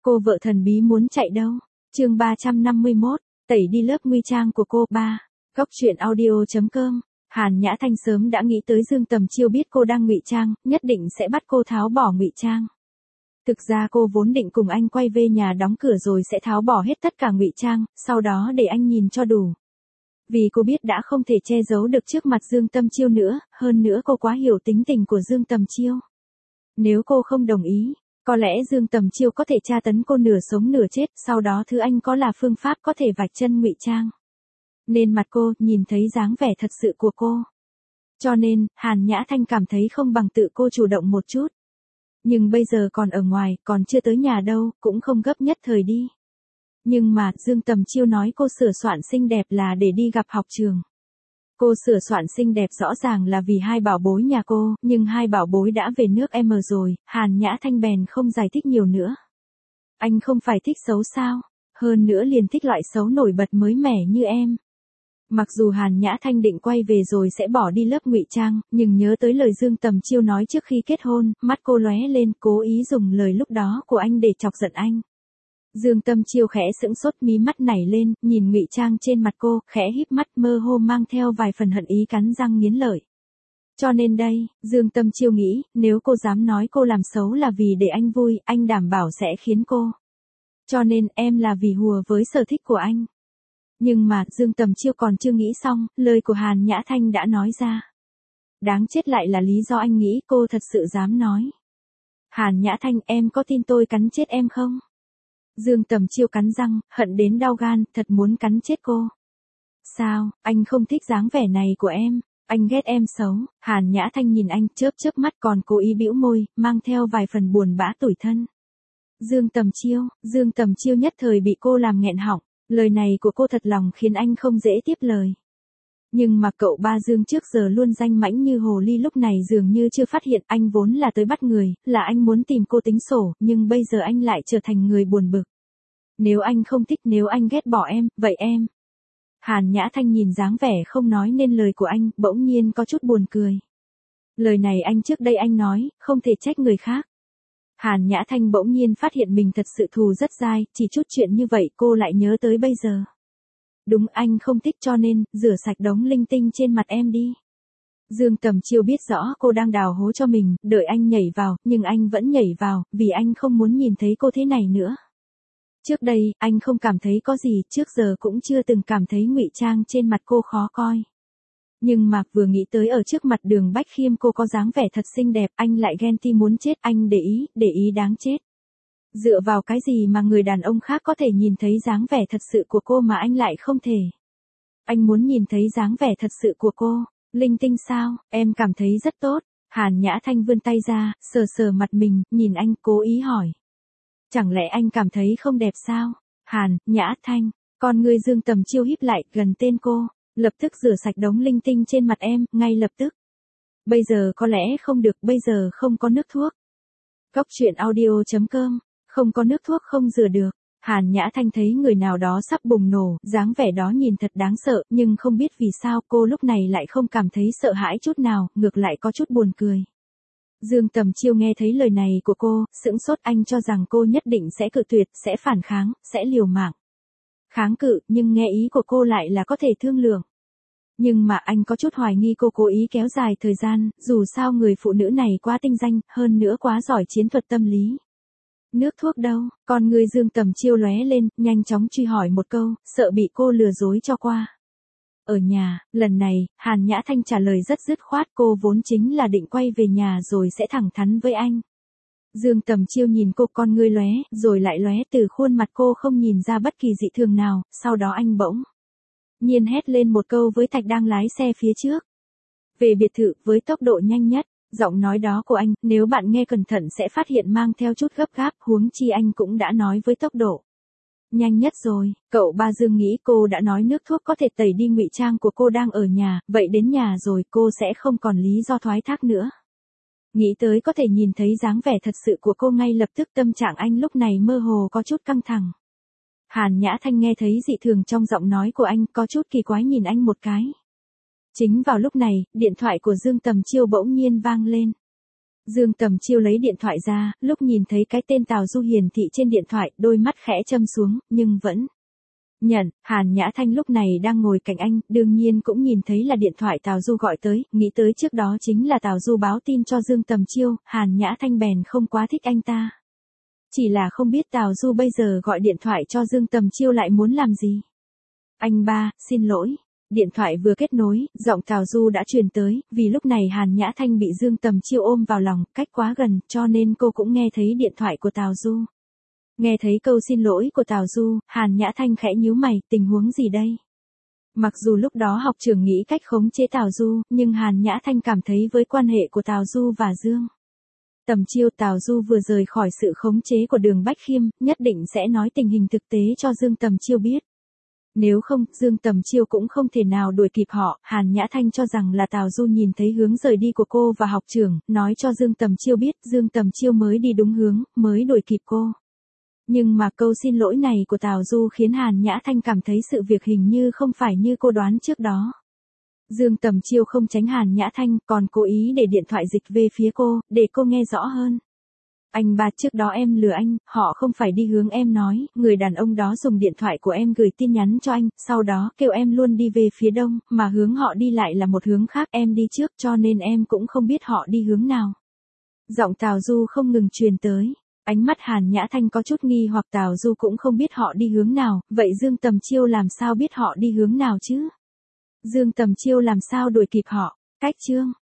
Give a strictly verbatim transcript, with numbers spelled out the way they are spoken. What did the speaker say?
Cô vợ thần bí muốn chạy đâu? Chương ba trăm năm mươi mốt, tẩy đi lớp nguy trang của cô. Ba. Góc truyện audio chấm com. Hàn Nhã Thanh sớm đã nghĩ tới Dương Tầm Chiêu biết cô đang ngụy trang, nhất định sẽ bắt cô tháo bỏ ngụy trang. Thực ra cô vốn định cùng anh quay về nhà đóng cửa rồi sẽ tháo bỏ hết tất cả ngụy trang, sau đó để anh nhìn cho đủ. Vì cô biết đã không thể che giấu được trước mặt Dương Tầm Chiêu nữa, hơn nữa cô quá hiểu tính tình của Dương Tầm Chiêu. Nếu cô không đồng ý, có lẽ Dương Tầm Chiêu có thể tra tấn cô nửa sống nửa chết, sau đó thứ anh có là phương pháp có thể vạch chân ngụy trang. Nên mặt cô nhìn thấy dáng vẻ thật sự của cô. Cho nên, Hàn Nhã Thanh cảm thấy không bằng tự cô chủ động một chút. Nhưng bây giờ còn ở ngoài, còn chưa tới nhà đâu, cũng không gấp nhất thời đi. Nhưng mà, Dương Tầm Chiêu nói cô sửa soạn xinh đẹp là để đi gặp học trường. Cô sửa soạn xinh đẹp rõ ràng là vì hai bảo bối nhà cô, nhưng hai bảo bối đã về nước M rồi, Hàn Nhã Thanh bèn không giải thích nhiều nữa. Anh không phải thích xấu sao, hơn nữa liền thích loại xấu nổi bật mới mẻ như em. Mặc dù Hàn Nhã Thanh định quay về rồi sẽ bỏ đi lớp ngụy trang, nhưng nhớ tới lời Dương Tầm Chiêu nói trước khi kết hôn, mắt cô lóe lên, cố ý dùng lời lúc đó của anh để chọc giận anh. Dương Tầm Chiêu khẽ sững sốt, mí mắt nảy lên, nhìn ngụy trang trên mặt cô, khẽ híp mắt mơ hồ mang theo vài phần hận ý, cắn răng nghiến lợi. Cho nên đây, Dương Tầm Chiêu nghĩ, nếu cô dám nói cô làm xấu là vì để anh vui, anh đảm bảo sẽ khiến cô. Cho nên em là vì hùa với sở thích của anh. Nhưng mà, Dương Tầm Chiêu còn chưa nghĩ xong, lời của Hàn Nhã Thanh đã nói ra. Đáng chết lại là lý do anh nghĩ cô thật sự dám nói. Hàn Nhã Thanh, em có tin tôi cắn chết em không? Dương Tầm Chiêu cắn răng, hận đến đau gan, thật muốn cắn chết cô. Sao, anh không thích dáng vẻ này của em, anh ghét em xấu. Hàn Nhã Thanh nhìn anh, chớp chớp mắt, còn cố ý bĩu môi, mang theo vài phần buồn bã tủi thân. Dương Tầm Chiêu, Dương Tầm Chiêu nhất thời bị cô làm nghẹn họng, lời này của cô thật lòng khiến anh không dễ tiếp lời. Nhưng mà cậu ba Dương trước giờ luôn danh mãnh như hồ ly lúc này dường như chưa phát hiện anh vốn là tới bắt người, là anh muốn tìm cô tính sổ, nhưng bây giờ anh lại trở thành người buồn bực. Nếu anh không thích, nếu anh ghét bỏ em, vậy em. Hàn Nhã Thanh nhìn dáng vẻ không nói nên lời của anh, bỗng nhiên có chút buồn cười. Lời này anh trước đây anh nói, không thể trách người khác. Hàn Nhã Thanh bỗng nhiên phát hiện mình thật sự thù rất dai, chỉ chút chuyện như vậy cô lại nhớ tới bây giờ. Đúng, anh không thích, cho nên, rửa sạch đống linh tinh trên mặt em đi. Dương Tầm Chiêu biết rõ cô đang đào hố cho mình, đợi anh nhảy vào, nhưng anh vẫn nhảy vào, vì anh không muốn nhìn thấy cô thế này nữa. Trước đây, anh không cảm thấy có gì, trước giờ cũng chưa từng cảm thấy ngụy trang trên mặt cô khó coi. Nhưng mà vừa nghĩ tới ở trước mặt Đường Bách Khiêm cô có dáng vẻ thật xinh đẹp, anh lại ghen ti muốn chết, anh để ý, để ý đáng chết. Dựa vào cái gì mà người đàn ông khác có thể nhìn thấy dáng vẻ thật sự của cô mà anh lại không thể? Anh muốn nhìn thấy dáng vẻ thật sự của cô. Linh tinh sao, em cảm thấy rất tốt. Hàn Nhã Thanh vươn tay ra, sờ sờ mặt mình, nhìn anh, cố ý hỏi. Chẳng lẽ anh cảm thấy không đẹp sao? Hàn Nhã Thanh, con người Dương Tầm Chiêu híp lại, gần tên cô. Lập tức rửa sạch đống linh tinh trên mặt em, ngay lập tức. Bây giờ có lẽ không được, bây giờ không có nước thuốc. Góc truyện audio chấm com. Không có nước thuốc không rửa được. Hàn Nhã Thanh thấy người nào đó sắp bùng nổ, dáng vẻ đó nhìn thật đáng sợ, nhưng không biết vì sao cô lúc này lại không cảm thấy sợ hãi chút nào, ngược lại có chút buồn cười. Dương Tầm Chiêu nghe thấy lời này của cô, sững sốt, anh cho rằng cô nhất định sẽ cự tuyệt, sẽ phản kháng, sẽ liều mạng. Kháng cự, nhưng nghe ý của cô lại là có thể thương lượng. Nhưng mà anh có chút hoài nghi cô cố ý kéo dài thời gian, dù sao người phụ nữ này quá tinh danh, hơn nữa quá giỏi chiến thuật tâm lý. Nước thuốc đâu? Con người Dương Tầm Chiêu lóe lên, nhanh chóng truy hỏi một câu, sợ bị cô lừa dối cho qua. Ở nhà, lần này, Hàn Nhã Thanh trả lời rất dứt khoát, cô vốn chính là định quay về nhà rồi sẽ thẳng thắn với anh. Dương Tầm Chiêu nhìn cô, con ngươi lóe, rồi lại lóe, từ khuôn mặt cô không nhìn ra bất kỳ dị thường nào, sau đó anh bỗng nhiên hét lên một câu với Thạch đang lái xe phía trước. Về biệt thự, với tốc độ nhanh nhất. Giọng nói đó của anh, nếu bạn nghe cẩn thận sẽ phát hiện mang theo chút gấp gáp, huống chi anh cũng đã nói với tốc độ nhanh nhất rồi. Cậu ba Dương nghĩ cô đã nói nước thuốc có thể tẩy đi ngụy trang của cô đang ở nhà, vậy đến nhà rồi cô sẽ không còn lý do thoái thác nữa. Nghĩ tới có thể nhìn thấy dáng vẻ thật sự của cô, ngay lập tức tâm trạng anh lúc này mơ hồ có chút căng thẳng. Hàn Nhã Thanh nghe thấy dị thường trong giọng nói của anh, có chút kỳ quái nhìn anh một cái. Chính vào lúc này, điện thoại của Dương Tầm Chiêu bỗng nhiên vang lên. Dương Tầm Chiêu lấy điện thoại ra, lúc nhìn thấy cái tên Tào Du hiển thị trên điện thoại, đôi mắt khẽ châm xuống, nhưng vẫn nhận. Hàn Nhã Thanh lúc này đang ngồi cạnh anh, đương nhiên cũng nhìn thấy là điện thoại Tào Du gọi tới, nghĩ tới trước đó chính là Tào Du báo tin cho Dương Tầm Chiêu, Hàn Nhã Thanh bèn không quá thích anh ta. Chỉ là không biết Tào Du bây giờ gọi điện thoại cho Dương Tầm Chiêu lại muốn làm gì. Anh ba, xin lỗi. Điện thoại vừa kết nối, giọng Tào Du đã truyền tới, vì lúc này Hàn Nhã Thanh bị Dương Tầm Chiêu ôm vào lòng, cách quá gần, cho nên cô cũng nghe thấy điện thoại của Tào Du. Nghe thấy câu xin lỗi của Tào Du, Hàn Nhã Thanh khẽ nhíu mày, tình huống gì đây? Mặc dù lúc đó học trưởng nghĩ cách khống chế Tào Du, nhưng Hàn Nhã Thanh cảm thấy với quan hệ của Tào Du và Dương Tầm Chiêu, Tào Du vừa rời khỏi sự khống chế của Đường Bách Khiêm, nhất định sẽ nói tình hình thực tế cho Dương Tầm Chiêu biết. Nếu không, Dương Tầm Chiêu cũng không thể nào đuổi kịp họ. Hàn Nhã Thanh cho rằng là Tào Du nhìn thấy hướng rời đi của cô và học trưởng, nói cho Dương Tầm Chiêu biết, Dương Tầm Chiêu mới đi đúng hướng, mới đuổi kịp cô. Nhưng mà câu xin lỗi này của Tào Du khiến Hàn Nhã Thanh cảm thấy sự việc hình như không phải như cô đoán trước đó. Dương Tầm Chiêu không tránh Hàn Nhã Thanh, còn cố ý để điện thoại dịch về phía cô, để cô nghe rõ hơn. Anh ba, trước đó em lừa anh, họ không phải đi hướng em nói, người đàn ông đó dùng điện thoại của em gửi tin nhắn cho anh, sau đó kêu em luôn đi về phía đông, mà hướng họ đi lại là một hướng khác, em đi trước cho nên em cũng không biết họ đi hướng nào. Giọng Tào Du không ngừng truyền tới. Ánh mắt Hàn Nhã Thanh có chút nghi hoặc Tào Du cũng không biết họ đi hướng nào, vậy Dương Tầm Chiêu làm sao biết họ đi hướng nào chứ? Dương Tầm Chiêu làm sao đuổi kịp họ? Cách chương